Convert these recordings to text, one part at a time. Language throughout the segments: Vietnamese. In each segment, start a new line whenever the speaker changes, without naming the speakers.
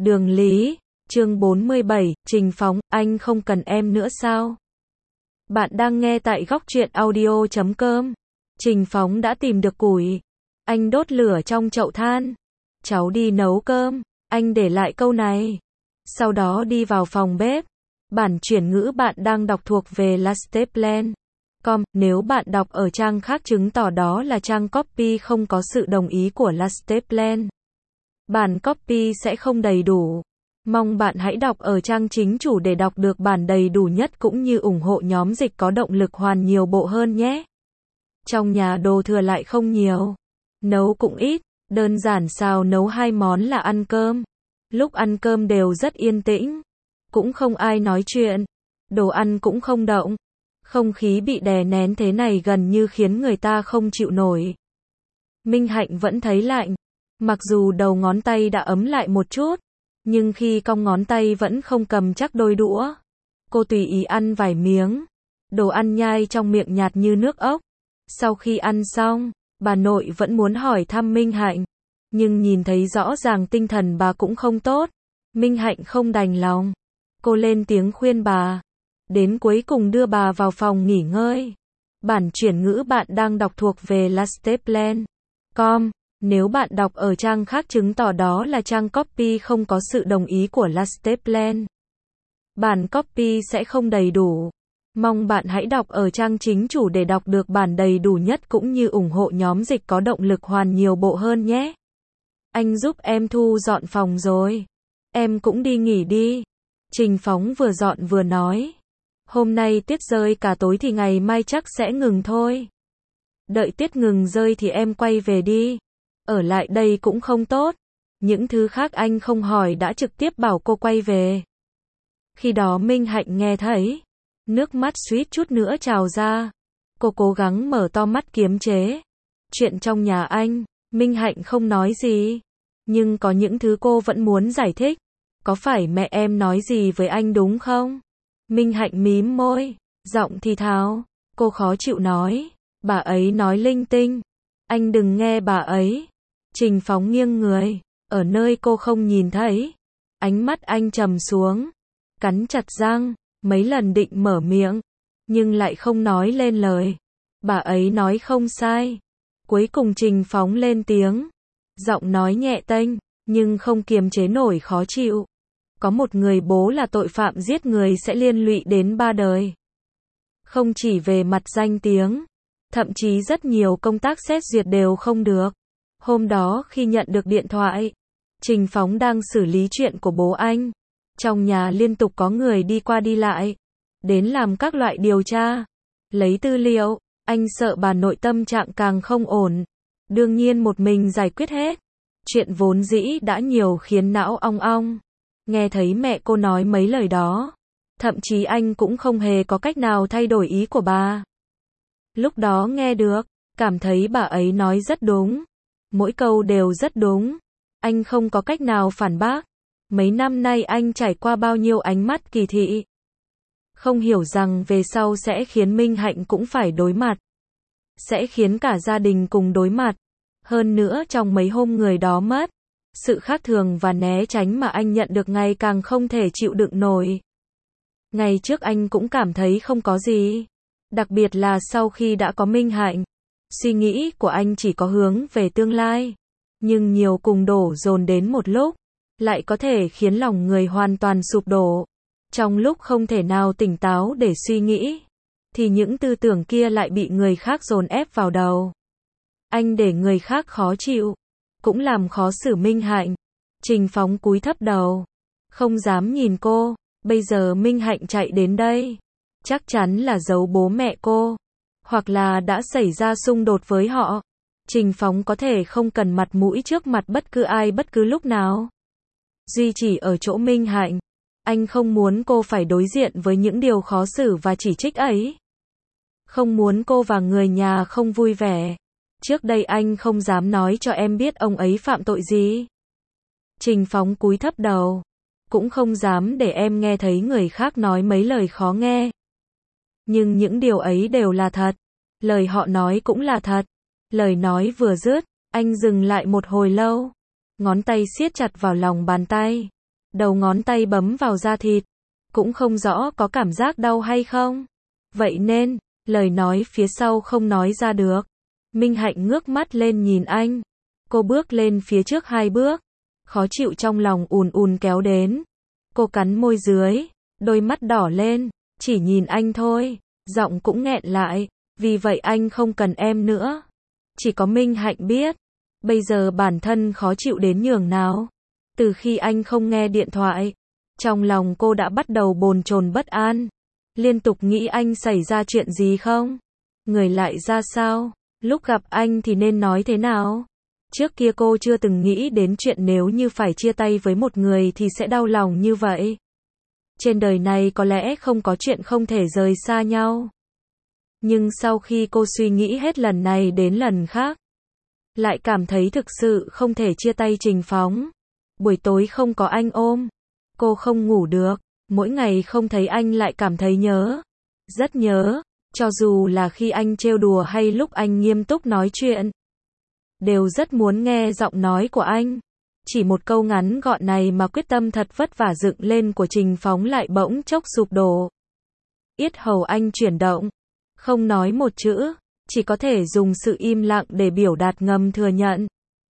Đường Lý, chương 47, Trình Phóng, anh không cần em nữa sao? Bạn đang nghe tại góc truyện audio.com. Trình Phóng đã tìm được củi. Anh đốt lửa trong chậu than. Cháu đi nấu cơm. Anh để lại câu này. Sau đó đi vào phòng bếp. Bản chuyển ngữ bạn đang đọc thuộc về lasteplan.com. Nếu bạn đọc ở trang khác chứng tỏ đó là trang copy không có sự đồng ý của Lasteplan. Bản copy sẽ không đầy đủ. Mong bạn hãy đọc ở trang chính chủ để đọc được bản đầy đủ nhất cũng như ủng hộ nhóm dịch có động lực hoàn nhiều bộ hơn nhé. Trong nhà đồ thừa lại không nhiều. Nấu cũng ít, đơn giản xào nấu 2 món là ăn cơm. Lúc ăn cơm đều rất yên tĩnh. Cũng không ai nói chuyện. Đồ ăn cũng không động. Không khí bị đè nén thế này gần như khiến người ta không chịu nổi. Minh Hạnh vẫn thấy lạnh. Mặc dù đầu ngón tay đã ấm lại một chút, nhưng khi cong ngón tay vẫn không cầm chắc đôi đũa. Cô tùy ý ăn vài miếng. Đồ ăn nhai trong miệng nhạt như nước ốc. Sau khi ăn xong, bà nội vẫn muốn hỏi thăm Minh Hạnh. Nhưng nhìn thấy rõ ràng tinh thần bà cũng không tốt. Minh Hạnh không đành lòng. Cô lên tiếng khuyên bà. Đến cuối cùng đưa bà vào phòng nghỉ ngơi. Bản chuyển ngữ bạn đang đọc thuộc về lasteplan.com. Nếu bạn đọc ở trang khác chứng tỏ đó là trang copy không có sự đồng ý của Lasteplan. Bản copy sẽ không đầy đủ. Mong bạn hãy đọc ở trang chính chủ để đọc được bản đầy đủ nhất cũng như ủng hộ nhóm dịch có động lực hoàn nhiều bộ hơn nhé. Anh giúp em thu dọn phòng rồi. Em cũng đi nghỉ đi. Trình Phóng vừa dọn vừa nói. Hôm nay tuyết rơi cả tối thì ngày mai chắc sẽ ngừng thôi. Đợi tuyết ngừng rơi thì em quay về đi. Ở lại đây cũng không tốt. Những thứ khác anh không hỏi đã trực tiếp bảo cô quay về. Khi đó Minh Hạnh nghe thấy. Nước mắt suýt chút nữa trào ra. Cô cố gắng mở to mắt kiềm chế. Chuyện trong nhà anh, Minh Hạnh không nói gì. Nhưng có những thứ cô vẫn muốn giải thích. Có phải mẹ em nói gì với anh đúng không? Minh Hạnh mím môi, giọng thì thào. Cô khó chịu nói. Bà ấy nói linh tinh. Anh đừng nghe bà ấy. Trình Phóng nghiêng người, ở nơi cô không nhìn thấy. Ánh mắt anh trầm xuống, cắn chặt răng, mấy lần định mở miệng, nhưng lại không nói lên lời. Bà ấy nói không sai. Cuối cùng Trình Phóng lên tiếng, giọng nói nhẹ tênh, nhưng không kiềm chế nổi khó chịu. Có một người bố là tội phạm giết người sẽ liên lụy đến 3 đời. Không chỉ về mặt danh tiếng, thậm chí rất nhiều công tác xét duyệt đều không được. Hôm đó khi nhận được điện thoại, Trình Phóng đang xử lý chuyện của bố anh. Trong nhà liên tục có người đi qua đi lại, đến làm các loại điều tra, lấy tư liệu. Anh sợ bà nội tâm trạng càng không ổn. Đương nhiên một mình giải quyết hết. Chuyện vốn dĩ đã nhiều khiến não ong ong. Nghe thấy mẹ cô nói mấy lời đó, thậm chí anh cũng không hề có cách nào thay đổi ý của bà. Lúc đó nghe được, cảm thấy bà ấy nói rất đúng. Mỗi câu đều rất đúng. Anh không có cách nào phản bác. Mấy năm nay anh trải qua bao nhiêu ánh mắt kỳ thị. Không hiểu rằng về sau sẽ khiến Minh Hạnh cũng phải đối mặt. Sẽ khiến cả gia đình cùng đối mặt. Hơn nữa trong mấy hôm người đó mất. Sự khác thường và né tránh mà anh nhận được ngày càng không thể chịu đựng nổi. Ngày trước anh cũng cảm thấy không có gì. Đặc biệt là sau khi đã có Minh Hạnh. Suy nghĩ của anh chỉ có hướng về tương lai. Nhưng nhiều cùng đổ dồn đến một lúc, lại có thể khiến lòng người hoàn toàn sụp đổ. Trong lúc không thể nào tỉnh táo để suy nghĩ, thì những tư tưởng kia lại bị người khác dồn ép vào đầu. Anh để người khác khó chịu, cũng làm khó xử Minh Hạnh. Trình Phóng cúi thấp đầu, không dám nhìn cô. Bây giờ Minh Hạnh chạy đến đây, chắc chắn là giấu bố mẹ cô. Hoặc là đã xảy ra xung đột với họ. Trình Phóng có thể không cần mặt mũi trước mặt bất cứ ai bất cứ lúc nào. Duy chỉ ở chỗ Minh Hạnh. Anh không muốn cô phải đối diện với những điều khó xử và chỉ trích ấy. Không muốn cô và người nhà không vui vẻ. Trước đây anh không dám nói cho em biết ông ấy phạm tội gì. Trình Phóng cúi thấp đầu. Cũng không dám để em nghe thấy người khác nói mấy lời khó nghe. Nhưng những điều ấy đều là thật. Lời họ nói cũng là thật. Lời nói vừa dứt, anh dừng lại một hồi lâu. Ngón tay siết chặt vào lòng bàn tay. đầu ngón tay bấm vào da thịt, cũng không rõ có cảm giác đau hay không. Vậy nên, lời nói phía sau không nói ra được. Minh Hạnh ngước mắt lên nhìn anh. Cô bước lên phía trước 2 bước. Khó chịu trong lòng ùn ùn kéo đến. Cô cắn môi dưới, đôi mắt đỏ lên, chỉ nhìn anh thôi, giọng cũng nghẹn lại, vì vậy anh không cần em nữa. Chỉ có Minh Hạnh biết, bây giờ bản thân khó chịu đến nhường nào. Từ khi anh không nghe điện thoại, trong lòng cô đã bắt đầu bồn chồn bất an, liên tục nghĩ anh xảy ra chuyện gì không? Người lại ra sao? Lúc gặp anh thì nên nói thế nào? Trước kia cô chưa từng nghĩ đến chuyện nếu như phải chia tay với một người thì sẽ đau lòng như vậy. Trên đời này có lẽ không có chuyện không thể rời xa nhau. Nhưng sau khi cô suy nghĩ hết lần này đến lần khác, lại cảm thấy thực sự không thể chia tay Trình Phóng. Buổi tối không có anh ôm, cô không ngủ được, mỗi ngày không thấy anh lại cảm thấy nhớ. Rất nhớ, cho dù là khi anh trêu đùa hay lúc anh nghiêm túc nói chuyện. Đều rất muốn nghe giọng nói của anh. Chỉ một câu ngắn gọn này mà quyết tâm thật vất vả dựng lên của Trình Phóng lại bỗng chốc sụp đổ. Yết hầu anh chuyển động, không nói một chữ, chỉ có thể dùng sự im lặng để biểu đạt ngầm thừa nhận.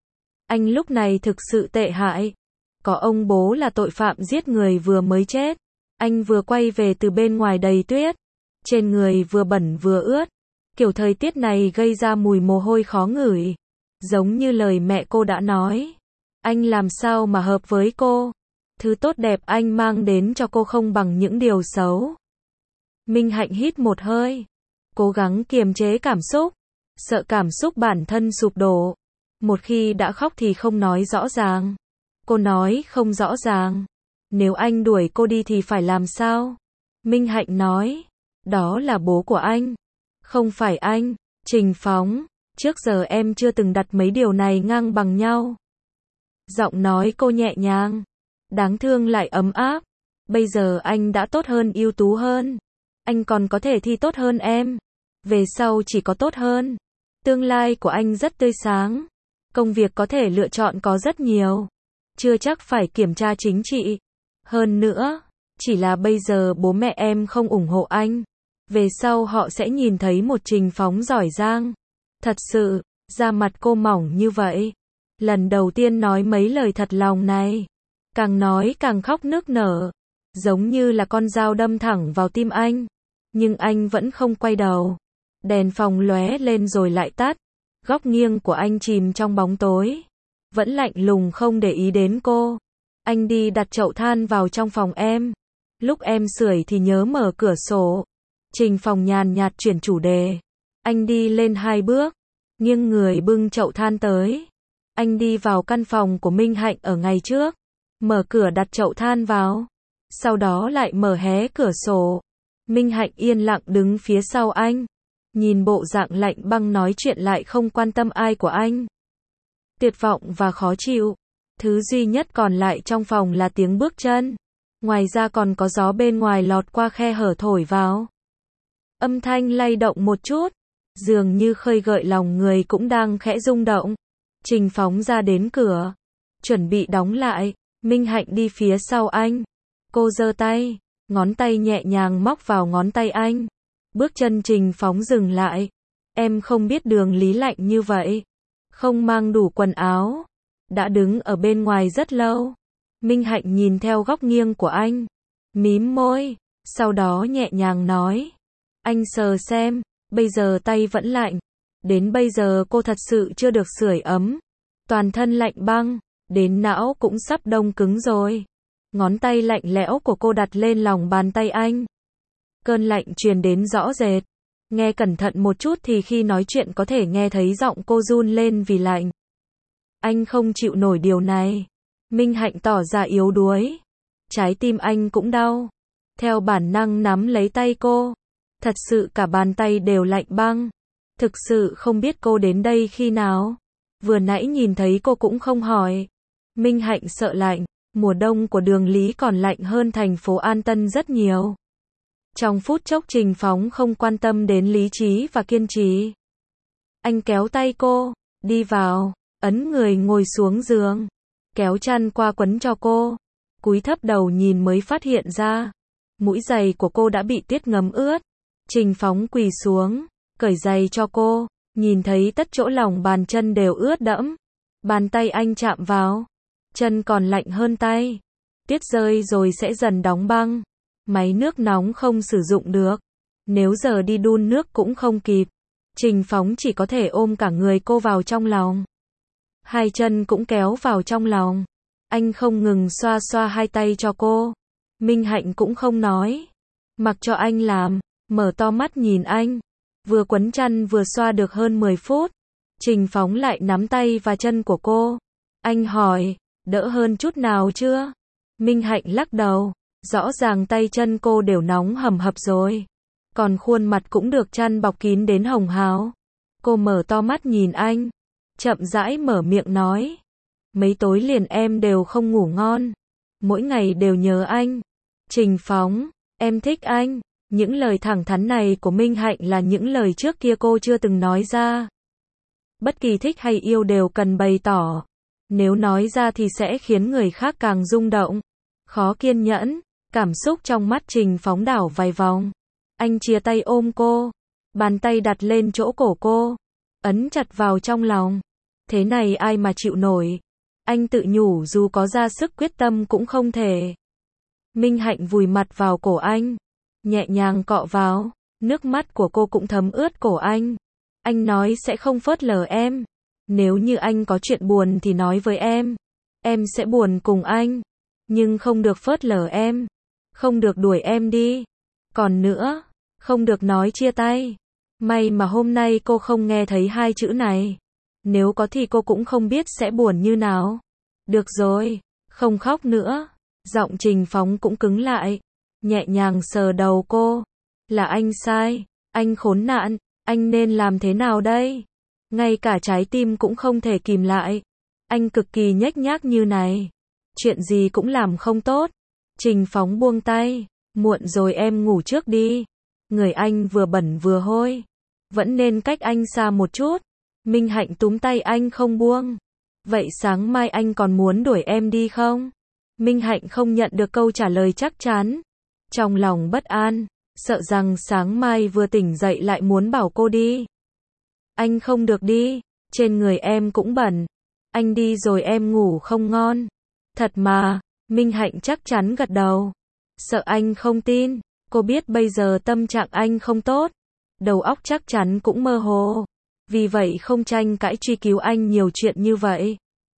Anh lúc này thực sự tệ hại. Có ông bố là tội phạm giết người vừa mới chết. Anh vừa quay về từ bên ngoài đầy tuyết. Trên người vừa bẩn vừa ướt. Kiểu thời tiết này gây ra mùi mồ hôi khó ngửi. Giống như lời mẹ cô đã nói. Anh làm sao mà hợp với cô? Thứ tốt đẹp anh mang đến cho cô không bằng những điều xấu. Minh Hạnh hít một hơi. Cố gắng kiềm chế cảm xúc. Sợ cảm xúc bản thân sụp đổ. Một khi đã khóc thì không nói rõ ràng. Cô nói không rõ ràng. Nếu anh đuổi cô đi thì phải làm sao? Minh Hạnh nói. Đó là bố của anh. Không phải anh. Trình Phóng. Trước giờ em chưa từng đặt mấy điều này ngang bằng nhau. Giọng nói cô nhẹ nhàng. Đáng thương lại ấm áp. Bây giờ anh đã tốt hơn, ưu tú hơn. Anh còn có thể thi tốt hơn em. Về sau chỉ có tốt hơn. Tương lai của anh rất tươi sáng. Công việc có thể lựa chọn có rất nhiều. Chưa chắc phải kiểm tra chính trị. Hơn nữa, chỉ là bây giờ bố mẹ em không ủng hộ anh. Về sau họ sẽ nhìn thấy một Trình Phóng giỏi giang. Thật sự, da mặt cô mỏng như vậy. Lần đầu tiên nói mấy lời thật lòng này. Càng nói càng khóc nức nở. Giống như là con dao đâm thẳng vào tim anh. Nhưng anh vẫn không quay đầu. Đèn phòng lóe lên rồi lại tắt. Góc nghiêng của anh chìm trong bóng tối. Vẫn lạnh lùng không để ý đến cô. Anh đi đặt chậu than vào trong phòng em. Lúc em sưởi thì nhớ mở cửa sổ. Trình Phóng nhàn nhạt chuyển chủ đề. Anh đi lên 2 bước. Nghiêng người bưng chậu than tới. Anh đi vào căn phòng của Minh Hạnh ở ngày trước. Mở cửa đặt chậu than vào. Sau đó lại mở hé cửa sổ. Minh Hạnh yên lặng đứng phía sau anh. Nhìn bộ dạng lạnh băng nói chuyện lại không quan tâm ai của anh. Tuyệt vọng và khó chịu. Thứ duy nhất còn lại trong phòng là tiếng bước chân. Ngoài ra còn có gió bên ngoài lọt qua khe hở thổi vào. Âm thanh lay động một chút. Dường như khơi gợi lòng người cũng đang khẽ rung động. Trình Phóng ra đến cửa. Chuẩn bị đóng lại. Minh Hạnh đi phía sau anh. Cô giơ tay. Ngón tay nhẹ nhàng móc vào ngón tay anh. Bước chân Trình Phóng dừng lại. Em không biết đường lý lạnh như vậy. Không mang đủ quần áo. Đã đứng ở bên ngoài rất lâu. Minh Hạnh nhìn theo góc nghiêng của anh. Mím môi. Sau đó nhẹ nhàng nói. Anh sờ xem. Bây giờ tay vẫn lạnh. Đến bây giờ cô thật sự chưa được sưởi ấm. Toàn thân lạnh băng. Đến não cũng sắp đông cứng rồi. Ngón tay lạnh lẽo của cô đặt lên lòng bàn tay anh. Cơn lạnh truyền đến rõ rệt. Nghe cẩn thận một chút thì khi nói chuyện có thể nghe thấy giọng cô run lên vì lạnh. Anh không chịu nổi điều này. Minh Hạnh tỏ ra yếu đuối. Trái tim anh cũng đau. Theo bản năng nắm lấy tay cô. Thật sự cả bàn tay đều lạnh băng. Thực sự không biết cô đến đây khi nào. Vừa nãy nhìn thấy cô cũng không hỏi. Minh Hạnh sợ lạnh. Mùa đông của Đường Lý còn lạnh hơn thành phố An Tân rất nhiều. Trong phút chốc Trình Phóng không quan tâm đến lý trí và kiên trì. Anh kéo tay cô, đi vào, ấn người ngồi xuống giường, kéo chăn qua quấn cho cô. cúi thấp đầu nhìn mới phát hiện ra, mũi giày của cô đã bị tuyết ngấm ướt. Trình Phóng quỳ xuống, cởi giày cho cô, nhìn thấy tất chỗ lòng bàn chân đều ướt đẫm. Bàn tay anh chạm vào, chân còn lạnh hơn tay. Tuyết rơi rồi sẽ dần đóng băng. Máy nước nóng không sử dụng được. Nếu giờ đi đun nước cũng không kịp. Trình Phóng chỉ có thể ôm cả người cô vào trong lòng. Hai chân cũng kéo vào trong lòng. Anh không ngừng xoa xoa hai tay cho cô. Minh Hạnh cũng không nói. Mặc cho anh làm, mở to mắt nhìn anh. Vừa quấn chăn vừa xoa được hơn 10 phút. Trình Phóng lại nắm tay và chân của cô. Anh hỏi, đỡ hơn chút nào chưa? Minh Hạnh lắc đầu. Rõ ràng tay chân cô đều nóng hầm hập rồi. Còn khuôn mặt cũng được chăn bọc kín đến hồng hào. Cô mở to mắt nhìn anh. Chậm rãi mở miệng nói. Mấy tối liền em đều không ngủ ngon. Mỗi ngày đều nhớ anh. Trình Phóng, em thích anh. Những lời thẳng thắn này của Minh Hạnh là những lời trước kia cô chưa từng nói ra. Bất kỳ thích hay yêu đều cần bày tỏ. Nếu nói ra thì sẽ khiến người khác càng rung động. Khó kiên nhẫn, cảm xúc trong mắt Trình Phóng đảo vài vòng. Anh chia tay ôm cô, bàn tay đặt lên chỗ cổ cô, ấn chặt vào trong lòng. Thế này ai mà chịu nổi. Anh tự nhủ dù có ra sức quyết tâm cũng không thể. Minh Hạnh vùi mặt vào cổ anh, nhẹ nhàng cọ vào, nước mắt của cô cũng thấm ướt cổ anh. Anh nói sẽ không phớt lờ em. Nếu như anh có chuyện buồn thì nói với em sẽ buồn cùng anh. Nhưng không được phớt lờ em, không được đuổi em đi. Còn nữa, không được nói chia tay. May mà hôm nay cô không nghe thấy hai chữ này. Nếu có thì cô cũng không biết sẽ buồn như nào. Được rồi, không khóc nữa. Giọng Trình Phóng cũng cứng lại, nhẹ nhàng sờ đầu cô. Là anh sai, anh khốn nạn, anh nên làm thế nào đây? Ngay cả trái tim cũng không thể kìm lại. Anh cực kỳ nhếch nhác như này. Chuyện gì cũng làm không tốt. Trình Phóng buông tay. Muộn rồi em ngủ trước đi. Người anh vừa bẩn vừa hôi. Vẫn nên cách anh xa một chút. Minh Hạnh túm tay anh không buông. Vậy sáng mai anh còn muốn đuổi em đi không? Minh Hạnh không nhận được câu trả lời chắc chắn. Trong lòng bất an, sợ rằng sáng mai vừa tỉnh dậy lại muốn bảo cô đi. Anh không được đi, trên người em cũng bẩn. Anh đi rồi em ngủ không ngon. Thật mà, Minh Hạnh chắc chắn gật đầu. Sợ anh không tin, cô biết bây giờ tâm trạng anh không tốt. Đầu óc chắc chắn cũng mơ hồ. Vì vậy không tranh cãi truy cứu anh nhiều chuyện như vậy.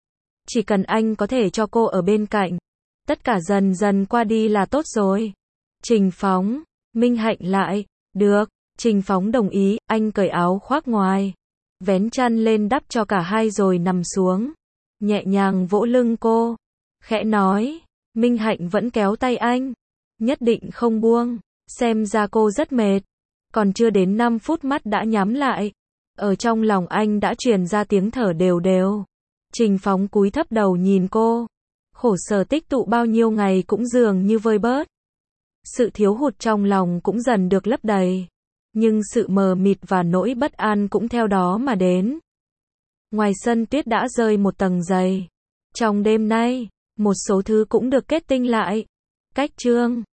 Chỉ cần anh có thể cho cô ở bên cạnh. Tất cả dần dần qua đi là tốt rồi. Trình Phóng, Minh Hạnh lại. Được, Trình Phóng đồng ý, anh cởi áo khoác ngoài. Vén chăn lên đắp cho cả hai rồi nằm xuống. Nhẹ nhàng vỗ lưng cô. Khẽ nói, Minh Hạnh vẫn kéo tay anh. Nhất định không buông. Xem ra cô rất mệt. Còn chưa đến 5 phút mắt đã nhắm lại. Ở trong lòng anh đã truyền ra tiếng thở đều đều. Trình Phóng cúi thấp đầu nhìn cô. Khổ sở tích tụ bao nhiêu ngày cũng dường như vơi bớt. Sự thiếu hụt trong lòng cũng dần được lấp đầy. Nhưng sự mờ mịt và nỗi bất an cũng theo đó mà đến. Ngoài sân tuyết đã rơi một tầng dày. Trong đêm nay, một số thứ cũng được kết tinh lại. Cách chương